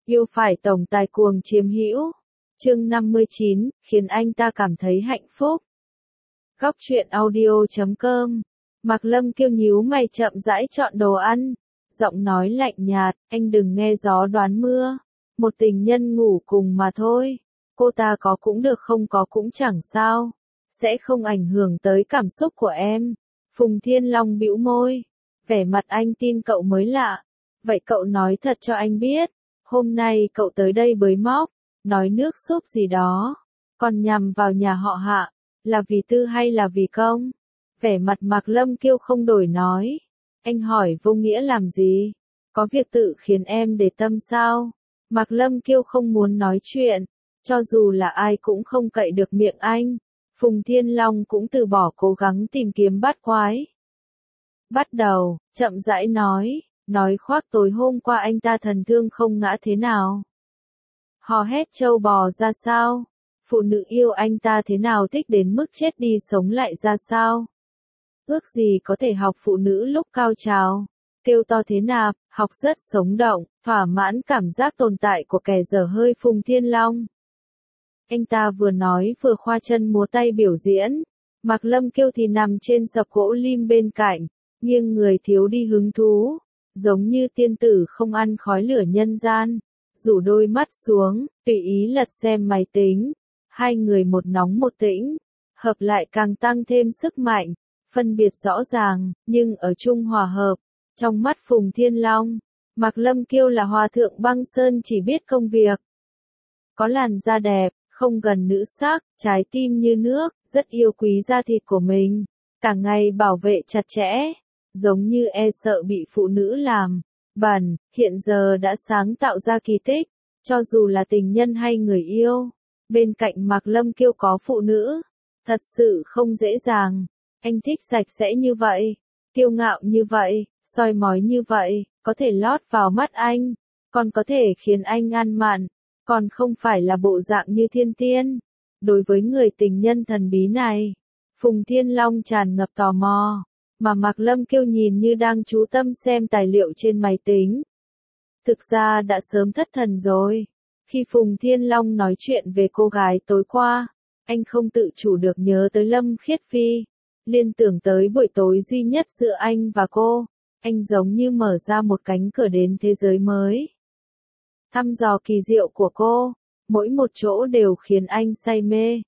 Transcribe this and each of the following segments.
Yêu phải tổng tài cuồng chiếm hữu. Chương 59, khiến anh ta cảm thấy hạnh phúc. Góc truyện audio.com. Mạc Lâm Kiêu nhíu mày chậm rãi chọn đồ ăn, giọng nói lạnh nhạt, anh đừng nghe gió đoán mưa. Một tình nhân ngủ cùng mà thôi. Cô ta có cũng được không có cũng chẳng sao. Sẽ không ảnh hưởng tới cảm xúc của em. Phùng Thiên Long bĩu môi. Vẻ mặt anh tin cậu mới lạ. Vậy cậu nói thật cho anh biết. Hôm nay cậu tới đây bới móc, nói nước súp gì đó. Còn nhằm vào nhà họ Hạ. Là vì tư hay là vì công? Vẻ mặt Mạc Lâm Kiêu không đổi nói. Anh hỏi vô nghĩa làm gì? Có việc tự khiến em để tâm sao? Mạc Lâm Kiêu không muốn nói chuyện. Cho dù là ai cũng không cậy được miệng anh. Phùng Thiên Long cũng từ bỏ cố gắng tìm kiếm bát quái. Bắt đầu, chậm rãi nói khoác tối hôm qua anh ta thần thương không ngã thế nào. Hò hét trâu bò ra sao? Phụ nữ yêu anh ta thế nào thích đến mức chết đi sống lại ra sao? Ước gì có thể học phụ nữ lúc cao trào. Kêu to thế nạp, học rất sống động, thỏa mãn cảm giác tồn tại của kẻ dở hơi Phùng Thiên Long. Anh ta vừa nói vừa khoa chân múa tay biểu diễn. Mạc Lâm Kiêu thì nằm trên sập gỗ lim bên cạnh, nghiêng người thiếu đi hứng thú, giống như tiên tử không ăn khói lửa nhân gian, rủ đôi mắt xuống, tùy ý lật xem máy tính. Hai người một nóng một tĩnh, hợp lại càng tăng thêm sức mạnh, phân biệt rõ ràng, nhưng ở chung hòa hợp. Trong mắt Phùng Thiên Long, Mạc Lâm Kiêu là hòa thượng băng sơn chỉ biết công việc. Có làn da đẹp, không gần nữ sắc, trái tim như nước, rất yêu quý da thịt của mình, cả ngày bảo vệ chặt chẽ, giống như e sợ bị phụ nữ làm bẩn, hiện giờ đã sáng tạo ra kỳ tích, cho dù là tình nhân hay người yêu. Bên cạnh Mạc Lâm Kiêu có phụ nữ, thật sự không dễ dàng. Anh thích sạch sẽ như vậy, kiêu ngạo như vậy, soi mói như vậy, có thể lót vào mắt anh, còn có thể khiến anh ăn mặn, còn không phải là bộ dạng như thiên tiên. Đối với người tình nhân thần bí này, Phùng Thiên Long tràn ngập tò mò, mà Mạc Lâm Kiêu nhìn như đang chú tâm xem tài liệu trên máy tính. Thực ra đã sớm thất thần rồi. Khi Phùng Thiên Long nói chuyện về cô gái tối qua, anh không tự chủ được nhớ tới Lâm Khiết Phi, liên tưởng tới buổi tối duy nhất giữa anh và cô. Anh giống như mở ra một cánh cửa đến thế giới mới. Thăm dò kỳ diệu của cô, mỗi một chỗ đều khiến anh say mê.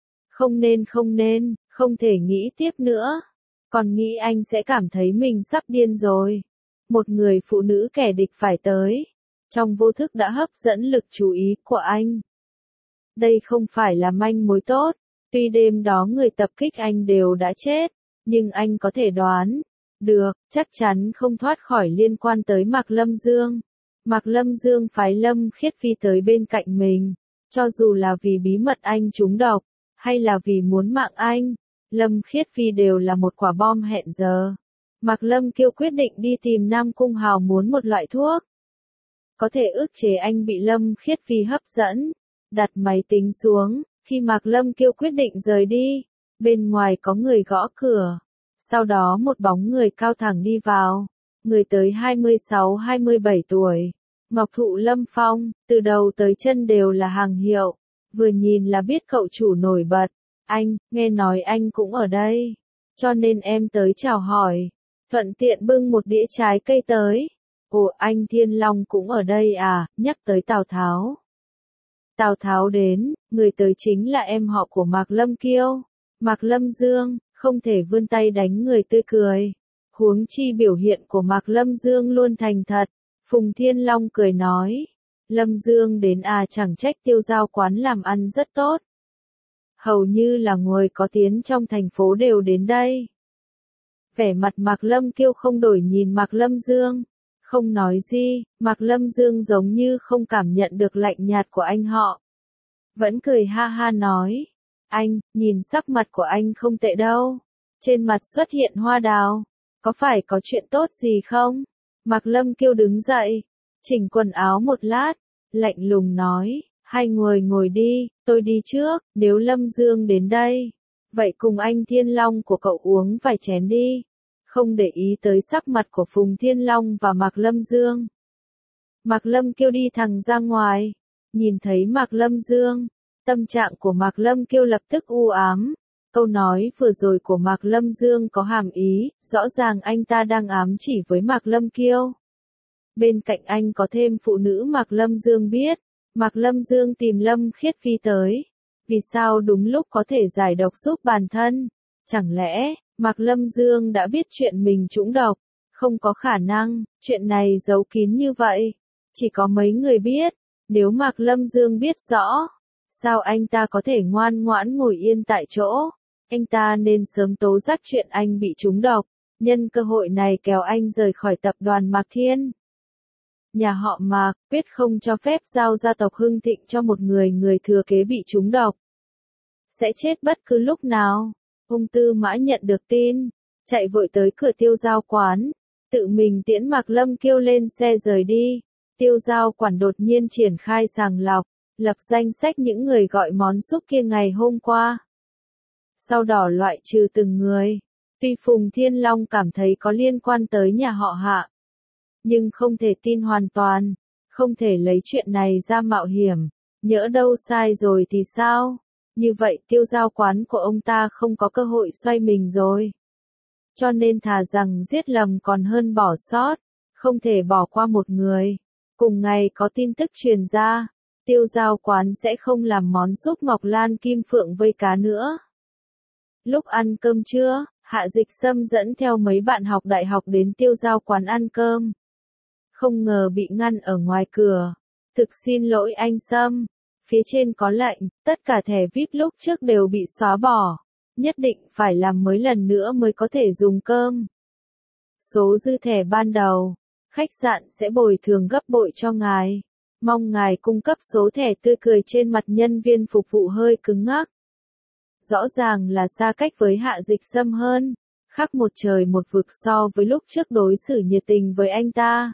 Không thể nghĩ tiếp nữa. Còn nghĩ anh sẽ cảm thấy mình sắp điên rồi. Một người phụ nữ kẻ địch phải tới. Trong vô thức đã hấp dẫn lực chú ý của anh. Đây không phải là manh mối tốt. Tuy đêm đó người tập kích anh đều đã chết, nhưng anh có thể đoán được, chắc chắn không thoát khỏi liên quan tới Mạc Lâm Dương. Mạc Lâm Dương phái Lâm Khiết Phi tới bên cạnh mình, cho dù là vì bí mật anh trúng độc, hay là vì muốn mạng anh, Lâm Khiết Phi đều là một quả bom hẹn giờ. Mạc Lâm Kiêu quyết định đi tìm Nam Cung Hào muốn một loại thuốc. Có thể ức chế anh bị Lâm Khiết Phi hấp dẫn. Đặt máy tính xuống, khi Mạc Lâm Kiêu quyết định rời đi, bên ngoài có người gõ cửa. Sau đó một bóng người cao thẳng đi vào. Người tới 26-27 tuổi. Ngọc Thụ Lâm Phong, từ đầu tới chân đều là hàng hiệu. Vừa nhìn là biết cậu chủ nổi bật. Anh, nghe nói anh cũng ở đây. Cho nên em tới chào hỏi. Thuận tiện bưng một đĩa trái cây tới. Ồ, anh Thiên Long cũng ở đây à, nhắc tới Tào Tháo. Tào Tháo đến, người tới chính là em họ của Mạc Lâm Kiêu. Mạc Lâm Dương, không thể vươn tay đánh người tươi cười. Huống chi biểu hiện của Mạc Lâm Dương luôn thành thật. Phùng Thiên Long cười nói. Lâm Dương đến à, chẳng trách Tiêu Giao quán làm ăn rất tốt. Hầu như là người có tiếng trong thành phố đều đến đây. Vẻ mặt Mạc Lâm Kiêu không đổi nhìn Mạc Lâm Dương. Không nói gì, Mạc Lâm Dương giống như không cảm nhận được lạnh nhạt của anh họ. Vẫn cười ha ha nói. Anh, nhìn sắc mặt của anh không tệ đâu. Trên mặt xuất hiện hoa đào. Có phải có chuyện tốt gì không? Mạc Lâm Kiêu đứng dậy, chỉnh quần áo một lát, lạnh lùng nói. Hai người ngồi đi, tôi đi trước, nếu Lâm Dương đến đây. Vậy cùng anh Thiên Long của cậu uống vài chén đi. Không để ý tới sắc mặt của Phùng Thiên Long và Mạc Lâm Dương. Mạc Lâm Kiêu đi thẳng ra ngoài, nhìn thấy Mạc Lâm Dương, tâm trạng của Mạc Lâm Kiêu lập tức u ám. Câu nói vừa rồi của Mạc Lâm Dương có hàm ý, rõ ràng anh ta đang ám chỉ với Mạc Lâm Kiêu. Bên cạnh anh có thêm phụ nữ Mạc Lâm Dương biết, Mạc Lâm Dương tìm Lâm Khiết Phi tới. Vì sao đúng lúc có thể giải độc giúp bản thân? Chẳng lẽ, Mạc Lâm Dương đã biết chuyện mình trúng độc? Không có khả năng, chuyện này giấu kín như vậy. Chỉ có mấy người biết, nếu Mạc Lâm Dương biết rõ, sao anh ta có thể ngoan ngoãn ngồi yên tại chỗ? Anh ta nên sớm tố giác chuyện anh bị trúng độc, nhân cơ hội này kéo anh rời khỏi tập đoàn Mạc Thiên. Nhà họ Mạc quyết không cho phép giao gia tộc hưng thịnh cho một người thừa kế bị trúng độc. Sẽ chết bất cứ lúc nào. Ung Tư Mã nhận được tin, chạy vội tới cửa Tiêu Giao quán, tự mình tiễn Mạc Lâm Kiêu lên xe rời đi. Tiêu Giao quản đột nhiên triển khai sàng lọc, lập danh sách những người gọi món súp kia ngày hôm qua. Sau đó loại trừ từng người. Tuy Phùng Thiên Long cảm thấy có liên quan tới nhà họ Hạ, nhưng không thể tin hoàn toàn, không thể lấy chuyện này ra mạo hiểm, nhỡ đâu sai rồi thì sao? Như vậy Tiêu Giao quán của ông ta không có cơ hội xoay mình rồi. Cho nên thà rằng giết lầm còn hơn bỏ sót, không thể bỏ qua một người. Cùng ngày có tin tức truyền ra, Tiêu Giao quán sẽ không làm món súp Ngọc Lan Kim Phượng với cá nữa. Lúc ăn cơm trưa, Hạ Dịch Sâm dẫn theo mấy bạn học đại học đến Tiêu Giao quán ăn cơm. Không ngờ bị ngăn ở ngoài cửa. Thực xin lỗi anh Sâm. Phía trên có lệnh, tất cả thẻ VIP lúc trước đều bị xóa bỏ. Nhất định phải làm mới lần nữa mới có thể dùng cơm. Số dư thẻ ban đầu, khách sạn sẽ bồi thường gấp bội cho ngài. Mong ngài cung cấp số thẻ. Tươi cười trên mặt nhân viên phục vụ hơi cứng ngắc. Rõ ràng là xa cách với Hạ Dịch Sâm hơn, khác một trời một vực so với lúc trước đối xử nhiệt tình với anh ta.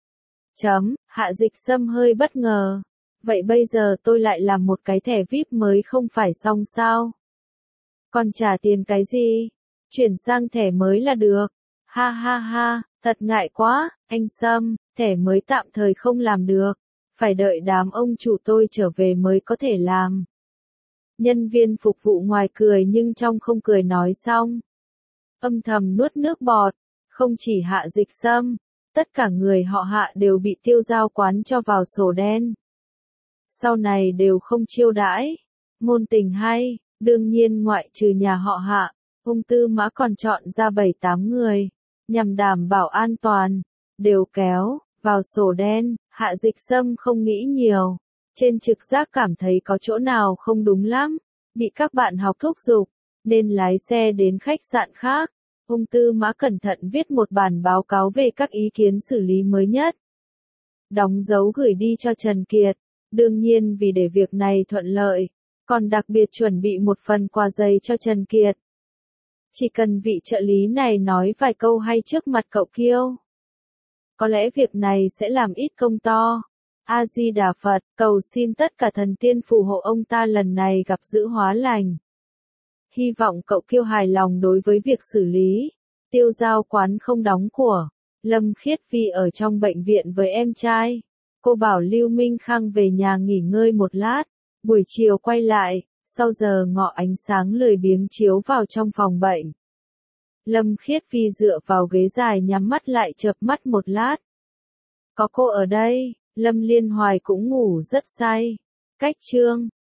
Hạ Dịch Sâm hơi bất ngờ. Vậy bây giờ tôi lại làm một cái thẻ VIP mới không phải xong sao? Còn trả tiền cái gì? Chuyển sang thẻ mới là được. Ha ha ha, thật ngại quá, anh Sâm, thẻ mới tạm thời không làm được. Phải đợi đám ông chủ tôi trở về mới có thể làm. Nhân viên phục vụ ngoài cười nhưng trong không cười nói xong. Âm thầm nuốt nước bọt, không chỉ Hạ Dịch Sâm, tất cả người họ Hạ đều bị Tiêu Giao quán cho vào sổ đen. Sau này đều không chiêu đãi. Ngôn tình hay, đương nhiên ngoại trừ nhà họ Hạ, Ung Tư Mã còn chọn ra 7-8 người, nhằm đảm bảo an toàn, đều kéo vào sổ đen. Hạ Dịch Sâm không nghĩ nhiều, trên trực giác cảm thấy có chỗ nào không đúng lắm, bị các bạn học thúc giục, nên lái xe đến khách sạn khác. Ung Tư Mã cẩn thận viết một bản báo cáo về các ý kiến xử lý mới nhất. Đóng dấu gửi đi cho Trần Kiệt, đương nhiên vì để việc này thuận lợi, còn đặc biệt chuẩn bị một phần quà giày cho Trần Kiệt. Chỉ cần vị trợ lý này nói vài câu hay trước mặt cậu Kiêu, có lẽ việc này sẽ làm ít công to. A Di Đà Phật, cầu xin tất cả thần tiên phù hộ ông ta lần này gặp dữ hóa lành. Hy vọng cậu Kiêu hài lòng đối với việc xử lý. Tiêu Giao quán không đóng của. Lâm Khiết Phi ở trong bệnh viện với em trai. Cô bảo Lưu Minh Khang về nhà nghỉ ngơi một lát. Buổi chiều quay lại, sau giờ ngọ ánh sáng lười biếng chiếu vào trong phòng bệnh. Lâm Khiết Phi dựa vào ghế dài nhắm mắt lại chợp mắt một lát. Có cô ở đây, Lâm Liên Hoài cũng ngủ rất say. Cách chương